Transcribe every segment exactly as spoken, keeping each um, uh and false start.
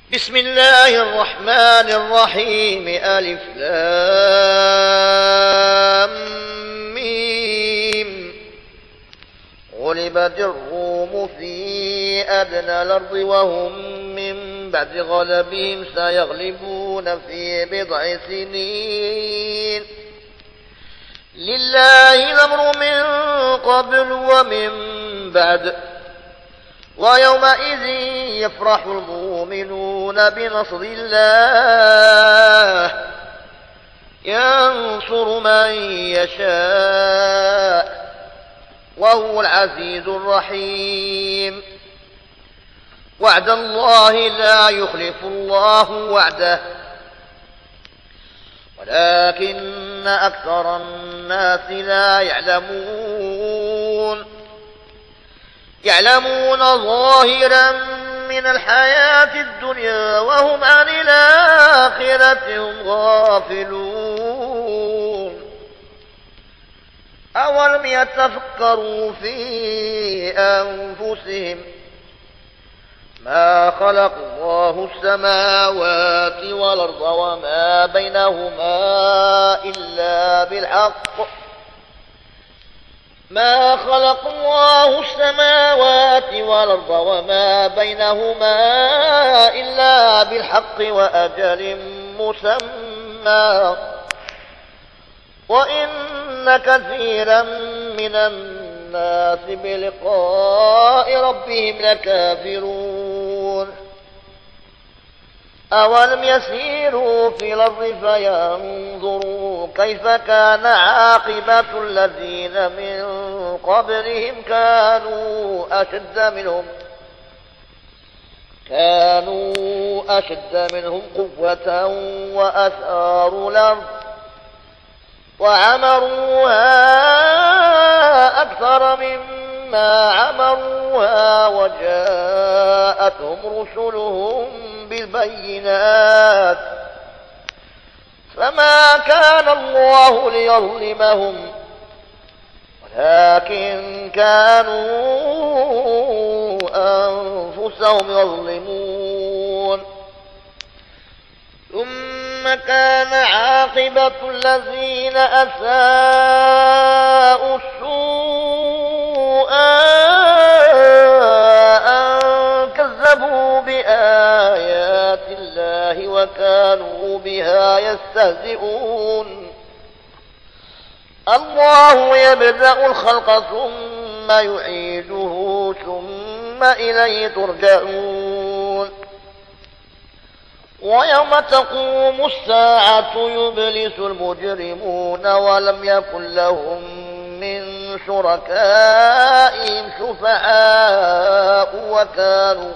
بسم الله الرحمن الرحيم. ألف لام ميم. غلبت الروم في أدنى الأرض وهم من بعد غلبهم سيغلبون في بضع سنين. لله الأمر من قبل ومن بعد، ويومئذ يفرح المؤمنون بنصر الله ينصر من يشاء وهو العزيز الرحيم. وعد الله لا يخلف الله وعده ولكن أكثر الناس لا يعلمون. يعلمون ظاهرا من الحياة الدنيا وهم عن الآخرة هم غافلون. أولم يتفكروا في أنفسهم ما خلق الله السماوات والأرض وما بينهما إلا بالحق ما خلق الله السماوات والأرض وما بينهما إلا بالحق وأجل مسمى وإن كثيرا من الناس بلقاء ربهم لكافرون. أولم يسيروا في الأرض فينظروا كيف كان عاقبة الذين من قبلهم كانوا أشد منهم كانوا أشد منهم قوة وأثاروا الأرض وعمروها أكثر مما عمروها وجاءتهم رسلهم بالبينات فما كان الله ليظلمهم ولكن كانوا أنفسهم يظلمون. ثم كان عاقبة الذين أساءوا السوء أن كذبوا بآيات الله وكانوا بها يستهزئون. الله يبدأ الخلق ثم يعيده ثم إليه ترجعون. ويوم تقوم الساعة يبلس المجرمون ولم يكن لهم من شركائهم شفعاء وكانوا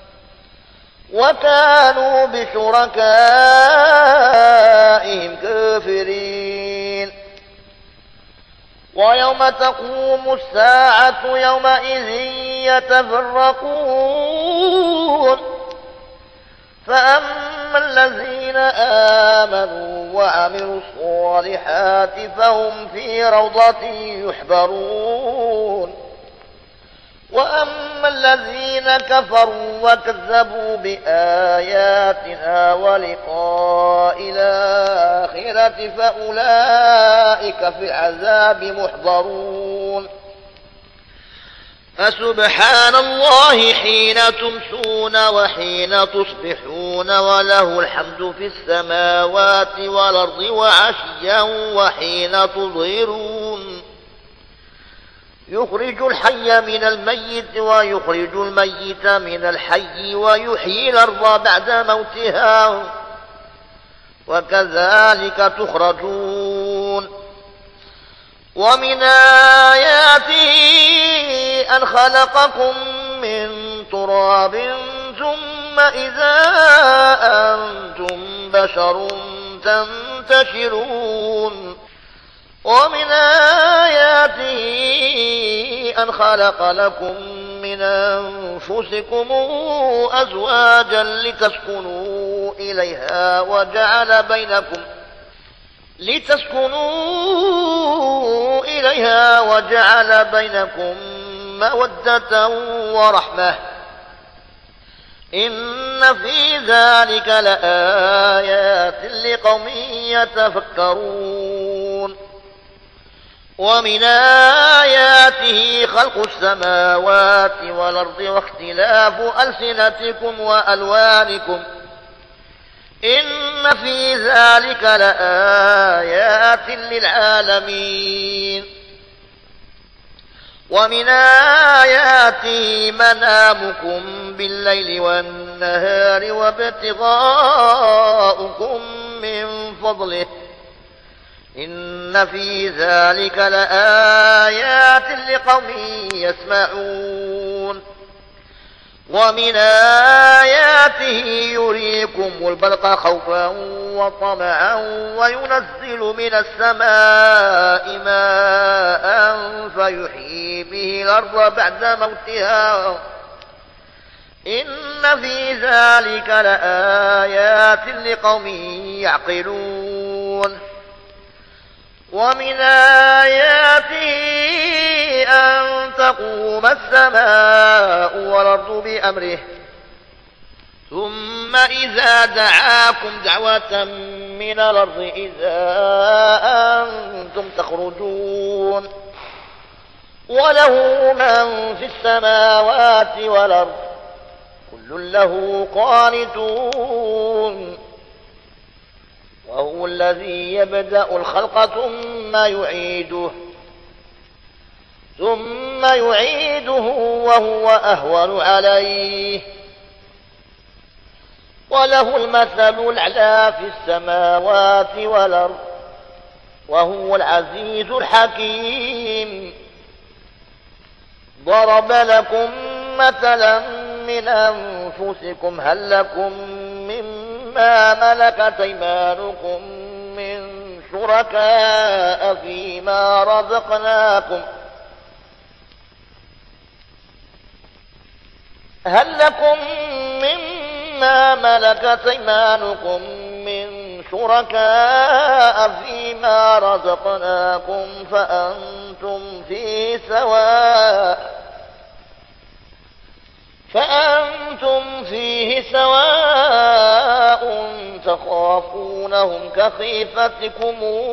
وكانوا بشركائهم كافرين. ويوم تقوم الساعة يومئذ يتفرقون فأما الذين آمنوا وعملوا الصالحات فهم في روضة يحبرون. وأما الذين كفروا وكذبوا بآياتنا ولقاء الآخرة فأولئك في العذاب محضرون. فسبحان الله حين تمسون وحين تصبحون وله الحمد في السماوات والأرض وعشيا وحين تظهرون. يخرج الحي من الميت ويخرج الميت من الحي ويحيي الأرض بعد موتها وكذلك تخرجون. ومن آياته أن خلقكم من تراب ثم إذا أنتم بشر تنتشرون. ومن آياته أن خلق لكم من أنفسكم أزواجا لتسكنوا إليها وجعل بينكم لتسكنوا إليها وجعل بينكم مودة ورحمة إن في ذلك لآيات لقوم يتفكرون. ومن آياته خلق السماوات والأرض واختلاف ألسنتكم وألوانكم إن في ذلك لآيات للعالمين. ومن آياته منامكم بالليل والنهار وابتغاؤكم من فضله إن في ذلك لآيات لقوم يسمعون. ومن آياته يريكم البرق خوفا وطمعا وينزل من السماء ماء فيحيي به الأرض بعد موتها إن في ذلك لآيات لقوم يعقلون. ومن آياته أن تقوم السماء والأرض بأمره ثم إذا دعاكم دعوة من الأرض إذا أنتم تخرجون. وله من في السماوات والأرض كل له قانتون. وهو الذي يبدأ الخلق ثم يعيده ثم يعيده وهو أهون عليه. وله المثل الأعلى في السماوات والأرض وهو العزيز الحكيم. ضرب لكم مثلا من أنفسكم هل لكم مما ملكت أيمانكم من شركاء فيما رزقناكم هل لكم مما ملكت أيمانكم من شركاء فيما رزقناكم فأنتم فيه سواء فأنتم فيه سواء تخافونهم كخيفتكم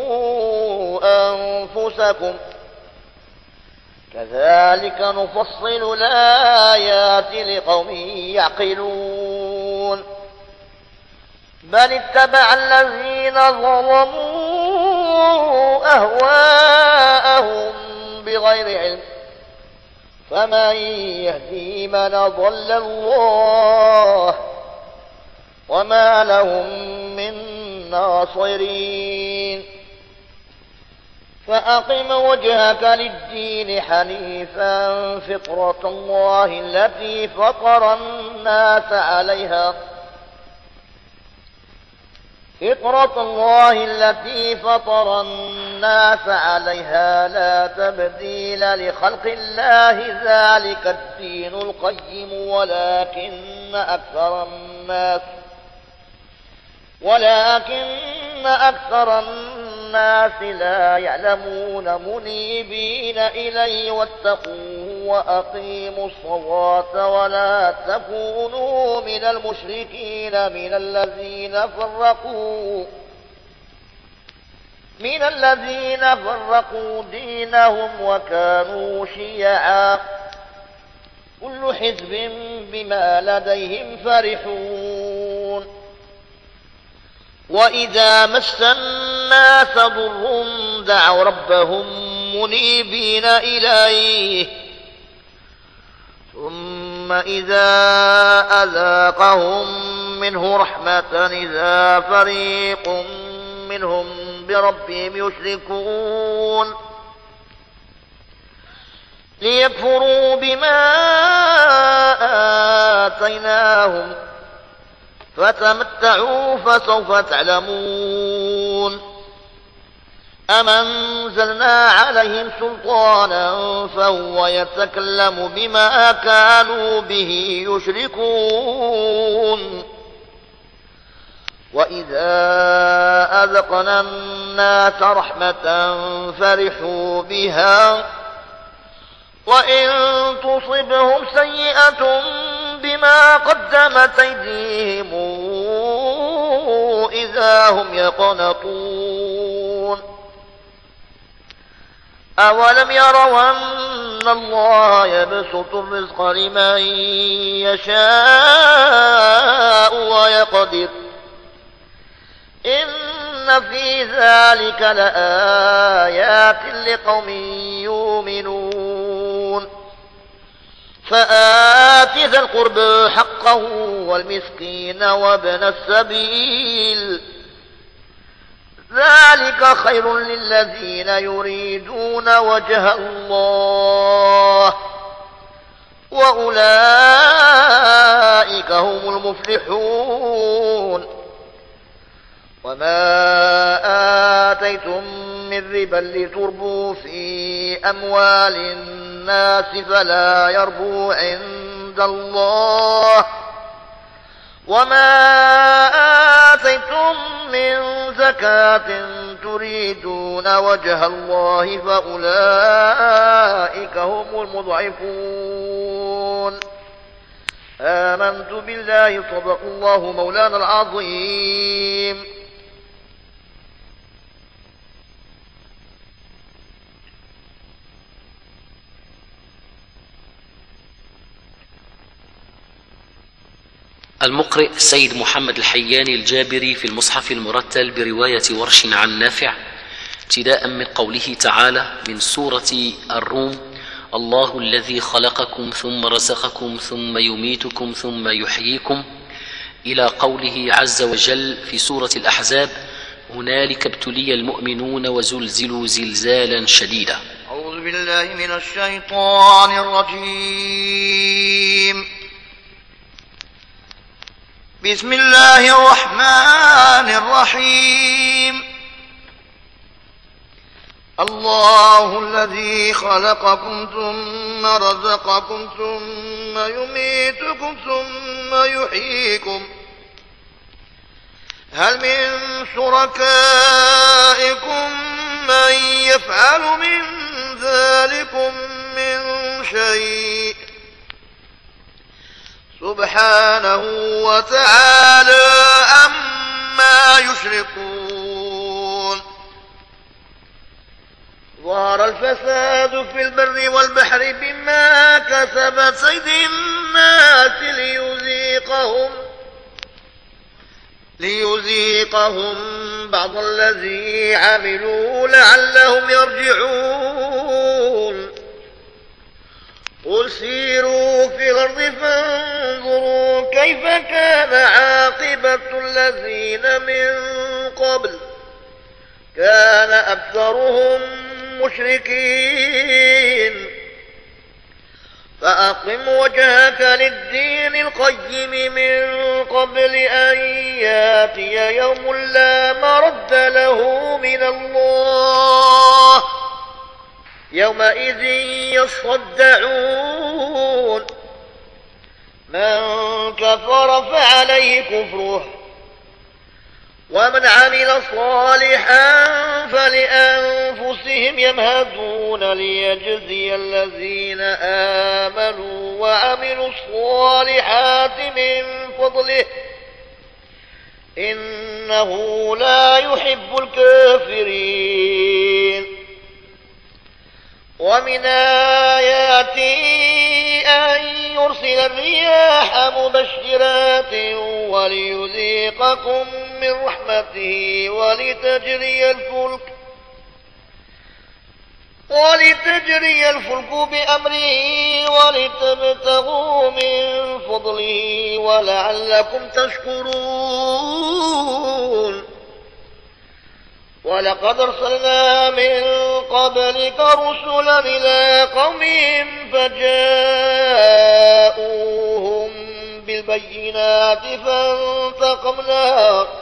أنفسكم كذلك نفصل الآيات لقوم يعقلون. بل اتبع الذين ظلموا أهواءهم بغير علم فمن يهدي من ضل الله وما لهم من ناصرين. فأقم وجهك للدين حنيفا فطرة الله التي فطر الناس عليها فطرة الله التي فطر الناس عليها لا تبديل لخلق الله ذلك الدين القيم ولكن أكثر الناس ولكن أكثر الناس لا يعلمون منيبين إليه واتقوه وأقيموا الصلاة ولا تكونوا من المشركين من الذين فرقوا من الذين فرقوا دينهم وكانوا شيعا كل حزب بما لديهم فرحون. وإذا مس الناس ضر دعوا ربهم منيبين إليه ثم إذا أذاقهم منه رحمة إذا فريق منهم بربهم يشركون ليكفروا بما آتيناهم فتمتعوا فسوف تعلمون. أم أنزلنا عليهم سلطانا فهو يتكلم بما كانوا به يشركون. وإذا أذقنا الناس رحمة فرحوا بها وإن تصبهم سيئة بما قدمت أيديهم إذا هم يقنطون أولم يروا أن الله يبسط الرزق لمن يشاء ويقدر إن في ذلك لآيات لقوم يؤمنون فآت ذا القربى حقه والمسكين وابن السبيل ذلك خير للذين يريدون وجه الله وأولئك هم المفلحون وما آتيتم من ربا لتربوا في أموال الناس فلا يربو عند الله وما آتيتم من زكاة تريدون وجه الله فأولئك هم المضعفون آمنت بالله صدق الله مولانا العظيم. المقرئ سيد محمد الحياني الجابري في المصحف المرتل برواية ورش عن نافع ابتداء من قوله تعالى من سورة الروم الله الذي خلقكم ثم رزقكم ثم يميتكم ثم يحييكم إلى قوله عز وجل في سورة الأحزاب هنالك ابتلي المؤمنون وزلزلوا زلزالا شديدا. أعوذ بالله من الشيطان الرجيم. بسم الله الرحمن الرحيم. الله الذي خلقكم ثم رزقكم ثم يميتكم ثم يحييكم هل من شركائكم من يفعل من ذلكم من شيء سبحانه وتعالى عما يشركون. ظهر الفساد في البر والبحر بما كسبت أيدي الناس ليذيقهم ليذيقهم بعض الذي عملوا لعلهم يرجعون. قل سيروا في الأرض فانظروا كيف كان عاقبة الذين من قبل كان أكثرهم مشركين فأقم وجهك للدين القيم من قبل أن ياتي يوم لا مرد له من الله يومئذ يصدعون. من كفر فعليه كفره ومن عمل صالحا فلأنفسهم يمهدون ليجزي الذين آمنوا وعملوا الصالحات من فضله إنه لا يحب الكافرين. ومن آياته أن يرسل الرياح مبشرات وليذيقكم من رحمته ولتجري الفلك ولتجري الفلك بأمره ولتبتغوا من فضله ولعلكم تشكرون. ولقد أرسلنا من قبلك رسلا إلى قومهم فجاءوهم بالبينات فانتقمنا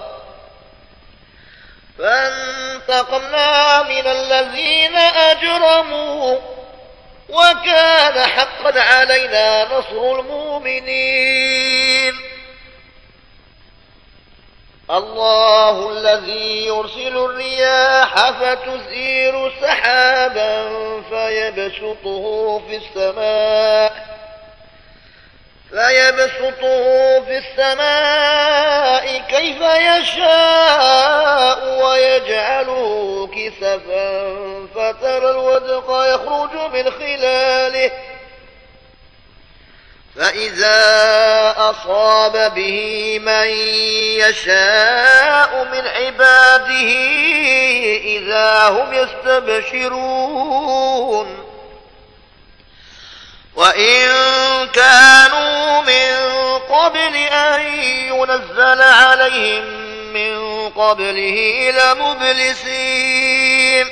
فانتقمنا من الذين أجرموا وكان حقا علينا نصر المؤمنين. الله الذي يرسل الرياح فتثير سحابا فيبسطه في السماء فيبسطه في السماء كيف يشاء ويجعله كسفا فترى الودق يخرج من خلاله فإذا أصاب به من يشاء من عباده إذا هم يستبشرون وإن كانوا من قبل أن ينزل عليهم من قبله لمبلسين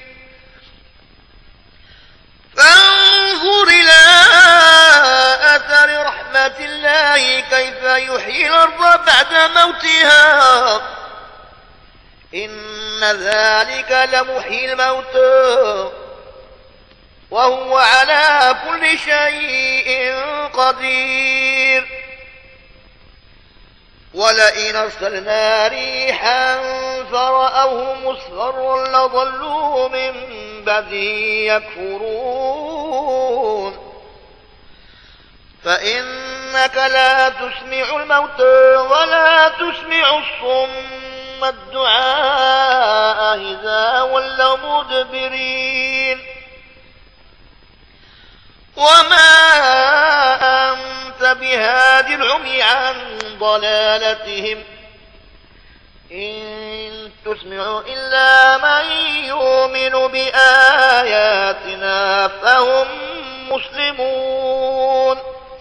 فانظر إلى أثر رحمة الله كيف يحيي الأرض بعد موتها إن ذلك لمحيي الموتى وهو على كل شيء قدير ولئن أرسلنا ريحا فرأوه مصفرا لظلوا من بعده يكفرون فإنك لا تسمع الموتى ولا تسمع الصم الدعاء إذا ولوا مدبرين وما أنت بهاد العمي عن ضلالتهم إن تسمع إلا من يؤمن بآياتنا فهم مسلمون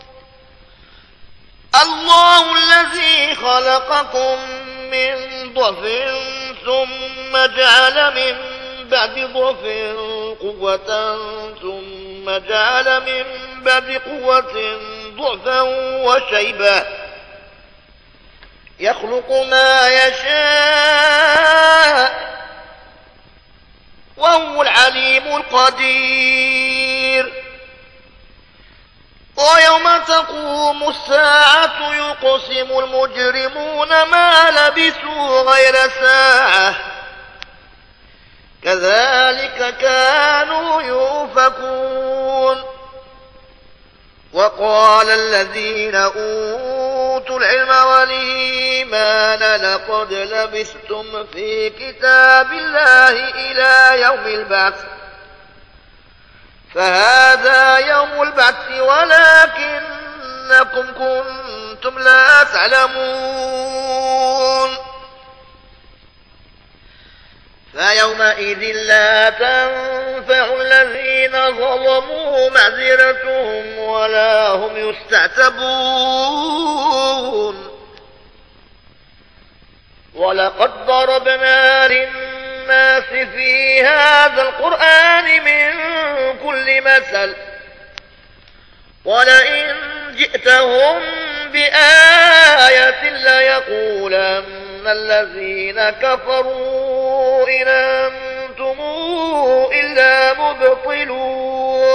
الله الذي خلقكم من ضعف ثم جعل من بعد ضعف قوة ثم جعل من بعد قوة ضعفا وشيبا يخلق ما يشاء وهو العليم القدير ويوم تقوم الساعة يقسم المجرمون ما لبثوا غير ساعة كذلك كانوا يؤفكون وقال الذين أوتوا العلم والإيمان لقد لبثتم في كتاب الله إلى يوم البعث فهذا يوم البعث ولكنكم كنتم لا تعلمون فيومئذ لا تنفع الذين ظلموا معذرتهم ولا هم يستعتبون ولقد ضربنا للناس في هذا القرآن من كل مثل ولئن جئتهم بآية ليقولن الذين كفروا إن أنتم إلا مبطلون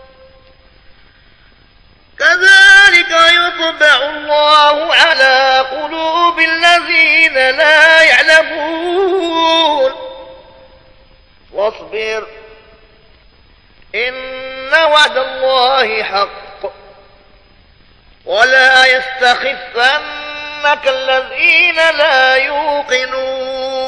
كذلك يطبع الله على قلوب الذين لا يعلمون واصبر إن وعد الله حق ولا يستخفنك الذين لا يوقنون